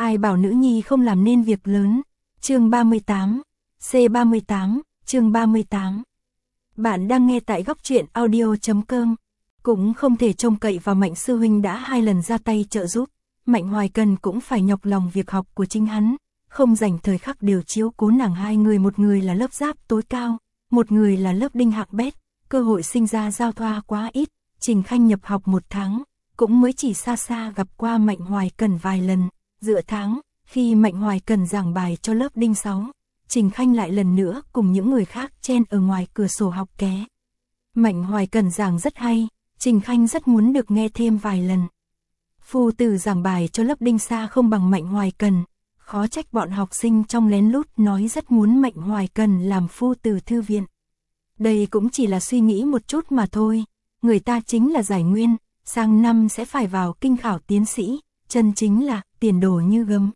Ai bảo nữ nhi không làm nên việc lớn. Chương 38, C38, chương 38. Bạn đang nghe tại góc truyện audio.com. Cũng không thể trông cậy vào Mạnh sư huynh đã 2 lần ra tay trợ giúp. Mạnh Hoài Cần cũng phải nhọc lòng việc học của chính hắn, không dành thời khắc đều chiếu cố nàng hai người, một người là lớp giáp tối cao, một người là lớp đinh hạng bét, cơ hội sinh ra giao thoa quá ít. Trình Khanh nhập học 1 tháng, cũng mới chỉ xa xa gặp qua Mạnh Hoài Cần vài lần. Giữa tháng, khi Mạnh Hoài Cần giảng bài cho lớp đinh 6, Trình Khanh lại lần nữa cùng những người khác chen ở ngoài cửa sổ học ké. Mạnh Hoài Cần giảng rất hay, Trình Khanh rất muốn được nghe thêm vài lần. Phu tử giảng bài cho lớp đinh xa không bằng Mạnh Hoài Cần, khó trách bọn học sinh trong lén lút nói rất muốn Mạnh Hoài Cần làm phu tử thư viện. Đây cũng chỉ là suy nghĩ một chút mà thôi, người ta chính là giải nguyên, sang năm sẽ phải vào kinh khảo tiến sĩ, chân chính là tiền đồ như gấm.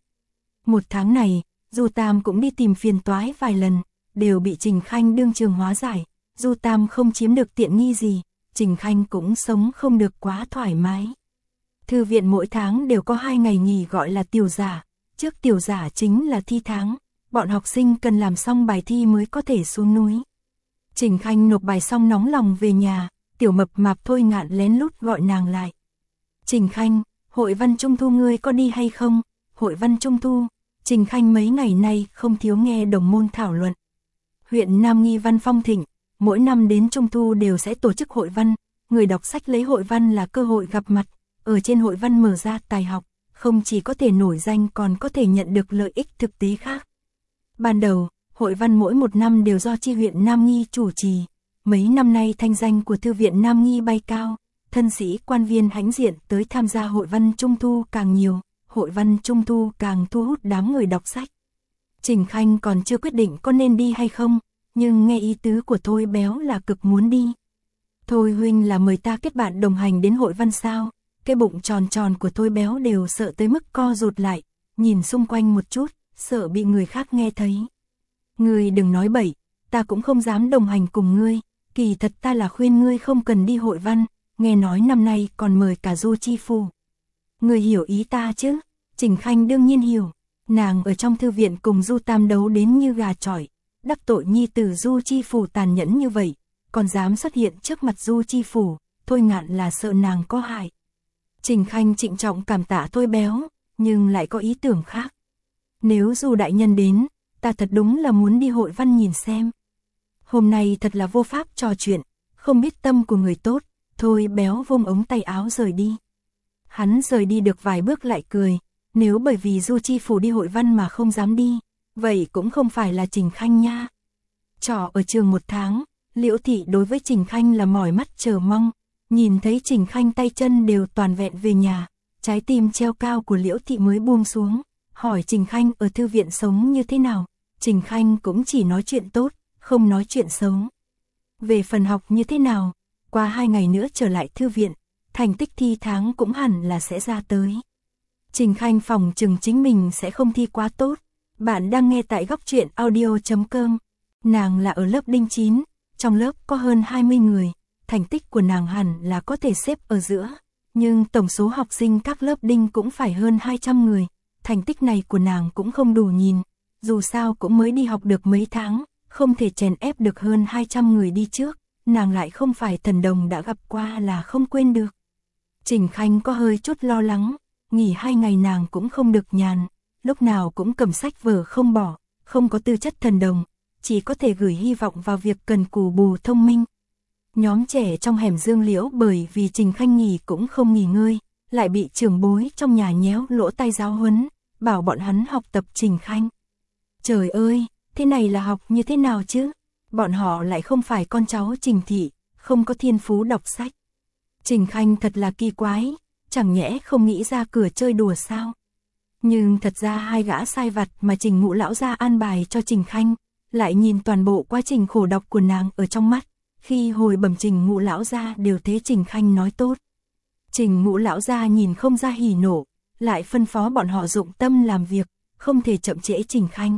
1 tháng này, Du Tam cũng đi tìm phiền toái vài lần, đều bị Trình Khanh đương trường hóa giải. Du Tam không chiếm được tiện nghi gì, Trình Khanh cũng sống không được quá thoải mái. Thư viện mỗi tháng đều có 2 ngày nghỉ gọi là tiểu giả, trước tiểu giả chính là thi tháng, bọn học sinh cần làm xong bài thi mới có thể xuống núi. Trình Khanh nộp bài xong nóng lòng về nhà, tiểu mập mạp Thôi Ngạn lén lút gọi nàng lại. Trình Khanh, hội văn trung thu ngươi có đi hay không? Hội văn trung thu, Trình Khanh mấy ngày nay không thiếu nghe đồng môn thảo luận. Huyện Nam Nghi văn phong thịnh, mỗi năm đến trung thu đều sẽ tổ chức hội văn, người đọc sách lấy hội văn là cơ hội gặp mặt, ở trên hội văn mở ra tài học, không chỉ có thể nổi danh còn có thể nhận được lợi ích thực tế khác. Ban đầu, hội văn mỗi 1 năm đều do chi huyện Nam Nghi chủ trì, mấy năm nay thanh danh của thư viện Nam Nghi bay cao, thân sĩ quan viên hãnh diện tới tham gia hội văn trung thu càng nhiều, hội văn trung thu càng thu hút đám người đọc sách. Trình Khanh còn chưa quyết định có nên đi hay không, nhưng nghe ý tứ của Thôi Béo là cực muốn đi. Thôi huynh là mời ta kết bạn đồng hành đến hội văn sao? Cái bụng tròn tròn của Thôi Béo đều sợ tới mức co rụt lại, nhìn xung quanh một chút, sợ bị người khác nghe thấy. Ngươi đừng nói bậy, ta cũng không dám đồng hành cùng ngươi, kỳ thật ta là khuyên ngươi không cần đi hội văn, nghe nói năm nay còn mời cả Du Chi Phủ. Ngươi hiểu ý ta chứ? Trình Khanh đương nhiên hiểu, nàng ở trong thư viện cùng Du Tam đấu đến như gà chọi, đắc tội nhi tử Du Chi Phủ tàn nhẫn như vậy, còn dám xuất hiện trước mặt Du Chi Phủ, Thôi Ngạn là sợ nàng có hại. Trình Khanh trịnh trọng cảm tạ Thôi Béo, nhưng lại có ý tưởng khác. Nếu Du đại nhân đến, ta thật đúng là muốn đi hội văn nhìn xem. Hôm nay thật là vô pháp trò chuyện, không biết tâm của người tốt. Thôi Béo vung ống tay áo rời đi. Hắn rời đi được vài bước lại cười, nếu bởi vì Du Chi Phủ đi hội văn mà không dám đi, vậy cũng không phải là Trình Khanh nha. Trò ở trường 1 tháng, Liễu Thị đối với Trình Khanh là mỏi mắt chờ mong, nhìn thấy Trình Khanh tay chân đều toàn vẹn về nhà, trái tim treo cao của Liễu Thị mới buông xuống, hỏi Trình Khanh ở thư viện sống như thế nào. Trình Khanh cũng chỉ nói chuyện tốt, không nói chuyện xấu. Về phần học như thế nào, qua 2 ngày nữa trở lại thư viện, thành tích thi tháng cũng hẳn là sẽ ra tới. Trình Khanh phòng chừng chính mình sẽ không thi quá tốt. Bạn đang nghe tại góc truyện audio.com. Nàng là ở lớp đinh 9, trong lớp có hơn 20 người, thành tích của nàng hẳn là có thể xếp ở giữa. Nhưng tổng số học sinh các lớp đinh cũng phải hơn 200 người, thành tích này của nàng cũng không đủ nhìn. Dù sao cũng mới đi học được mấy tháng, không thể chèn ép được hơn 200 người đi trước, nàng lại không phải thần đồng đã gặp qua là không quên được. Trình Khanh có hơi chút lo lắng, nghỉ 2 ngày nàng cũng không được nhàn, lúc nào cũng cầm sách vở không bỏ, không có tư chất thần đồng, chỉ có thể gửi hy vọng vào việc cần cù bù thông minh. Nhóm trẻ trong hẻm Dương Liễu bởi vì Trình Khanh nghỉ cũng không nghỉ ngơi, lại bị trưởng bối trong nhà nhéo lỗ tai giáo huấn, bảo bọn hắn học tập Trình Khanh. Trời ơi, thế này là học như thế nào chứ? Bọn họ lại không phải con cháu Trình thị, không có thiên phú đọc sách. Trình Khanh thật là kỳ quái, chẳng nhẽ không nghĩ ra cửa chơi đùa sao? Nhưng thật ra 2 gã sai vặt mà Trình Ngũ lão gia an bài cho Trình Khanh, lại nhìn toàn bộ quá trình khổ đọc của nàng ở trong mắt, khi hồi bẩm Trình Ngũ lão gia đều thế Trình Khanh nói tốt. Trình Ngũ lão gia nhìn không ra hỉ nộ, lại phân phó bọn họ dụng tâm làm việc, không thể chậm trễ Trình Khanh.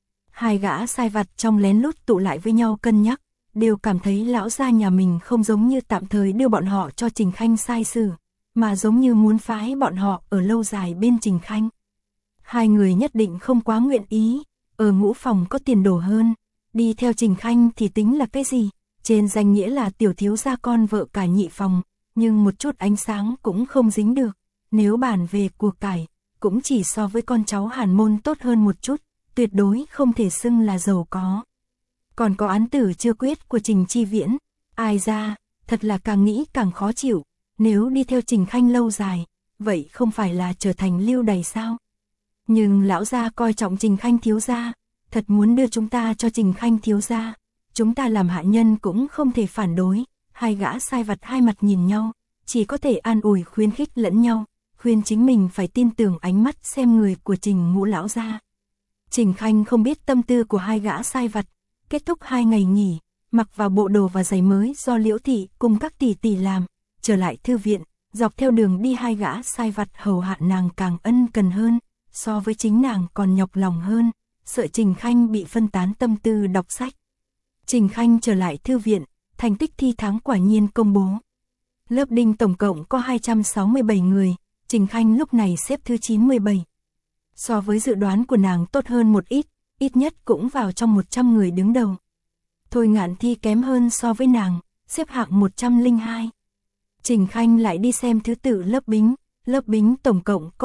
2 gã sai vặt trong lén lút tụ lại với nhau cân nhắc, đều cảm thấy lão gia nhà mình không giống như tạm thời đưa bọn họ cho Trình Khanh sai xử, mà giống như muốn phái bọn họ ở lâu dài bên Trình Khanh. hai người nhất định không quá nguyện ý, ở ngũ phòng có tiền đồ hơn, đi theo Trình Khanh thì tính là cái gì, trên danh nghĩa là tiểu thiếu gia con vợ cả nhị phòng, nhưng một chút ánh sáng cũng không dính được, nếu bàn về của cải, cũng chỉ so với con cháu Hàn môn tốt hơn một chút, tuyệt đối không thể xưng là giàu có. Còn có án tử chưa quyết của Trình Chi Viễn, ai ra, thật là càng nghĩ càng khó chịu, nếu đi theo Trình Khanh lâu dài, vậy không phải là trở thành lưu đày sao? Nhưng lão gia coi trọng Trình Khanh thiếu gia, thật muốn đưa chúng ta cho Trình Khanh thiếu gia, chúng ta làm hạ nhân cũng không thể phản đối, hai gã sai vặt hai mặt nhìn nhau, chỉ có thể an ủi khuyến khích lẫn nhau, khuyên chính mình phải tin tưởng ánh mắt xem người của Trình ngũ lão gia. Trình Khanh không biết tâm tư của hai gã sai vặt, kết thúc 2 ngày nghỉ, mặc vào bộ đồ và giày mới do Liễu thị cùng các tỷ tỷ làm, trở lại thư viện, dọc theo đường đi hai gã sai vặt hầu hạ nàng càng ân cần hơn, so với chính nàng còn nhọc lòng hơn, sợ Trình Khanh bị phân tán tâm tư đọc sách. Trình Khanh trở lại thư viện, thành tích thi tháng quả nhiên công bố. Lớp đinh tổng cộng có 267 người, Trình Khanh lúc này xếp thứ 97. So với dự đoán của nàng tốt hơn một ít nhất cũng vào trong 100 người đứng đầu. Thôi Ngạn Thi kém hơn so với nàng, xếp hạng 102. Trình Khanh lại đi xem thứ tự lớp bính tổng cộng có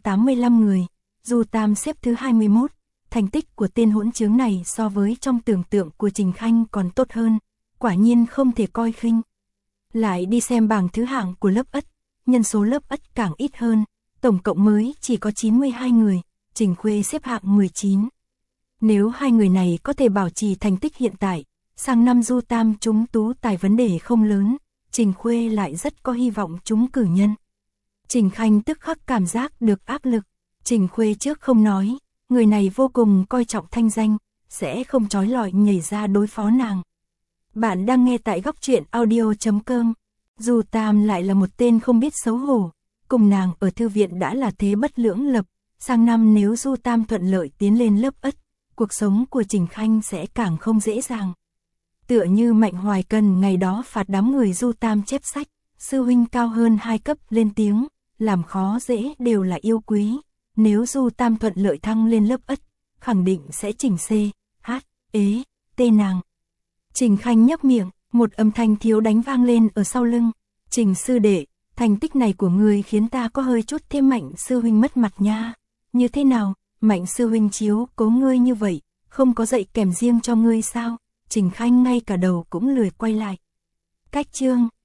185 người, Du Tam xếp thứ 21, thành tích của tên hỗn trướng này so với trong tưởng tượng của Trình Khanh còn tốt hơn, quả nhiên không thể coi khinh. Lại đi xem bảng thứ hạng của lớp Ất, nhân số lớp Ất càng ít hơn, tổng cộng mới chỉ có 92 người, Trình Khuê xếp hạng 19. Nếu hai người này có thể bảo trì thành tích hiện tại, sang năm Du Tam trúng tú tài vấn đề không lớn, Trình Khuê lại rất có hy vọng trúng cử nhân. Trình Khanh tức khắc cảm giác được áp lực, Trình Khuê trước không nói, người này vô cùng coi trọng thanh danh, sẽ không chói lọi nhảy ra đối phó nàng. Bạn đang nghe tại góc truyện audio.com. Du Tam lại là một tên không biết xấu hổ, cùng nàng ở thư viện đã là thế bất lưỡng lập, sang năm nếu Du Tam thuận lợi tiến lên lớp Ất, cuộc sống của Trình Khanh sẽ càng không dễ dàng. Tựa như Mạnh Hoài Cần ngày đó phạt đám người Du Tam chép sách, sư huynh cao hơn 2 cấp lên tiếng, làm khó dễ đều là yêu quý, nếu Du Tam thuận lợi thăng lên lớp Ất, khẳng định sẽ chỉnh C, H, ế, T nàng. Trình Khanh nhấp miệng, một âm thanh thiếu đánh vang lên ở sau lưng, Trình sư đệ, thành tích này của ngươi khiến ta có hơi chút thêm Mạnh sư huynh mất mặt nha, như thế nào, Mạnh sư huynh chiếu cố ngươi như vậy, không có dạy kèm riêng cho ngươi sao? Trình Khanh ngay cả đầu cũng lười quay lại. Cách chương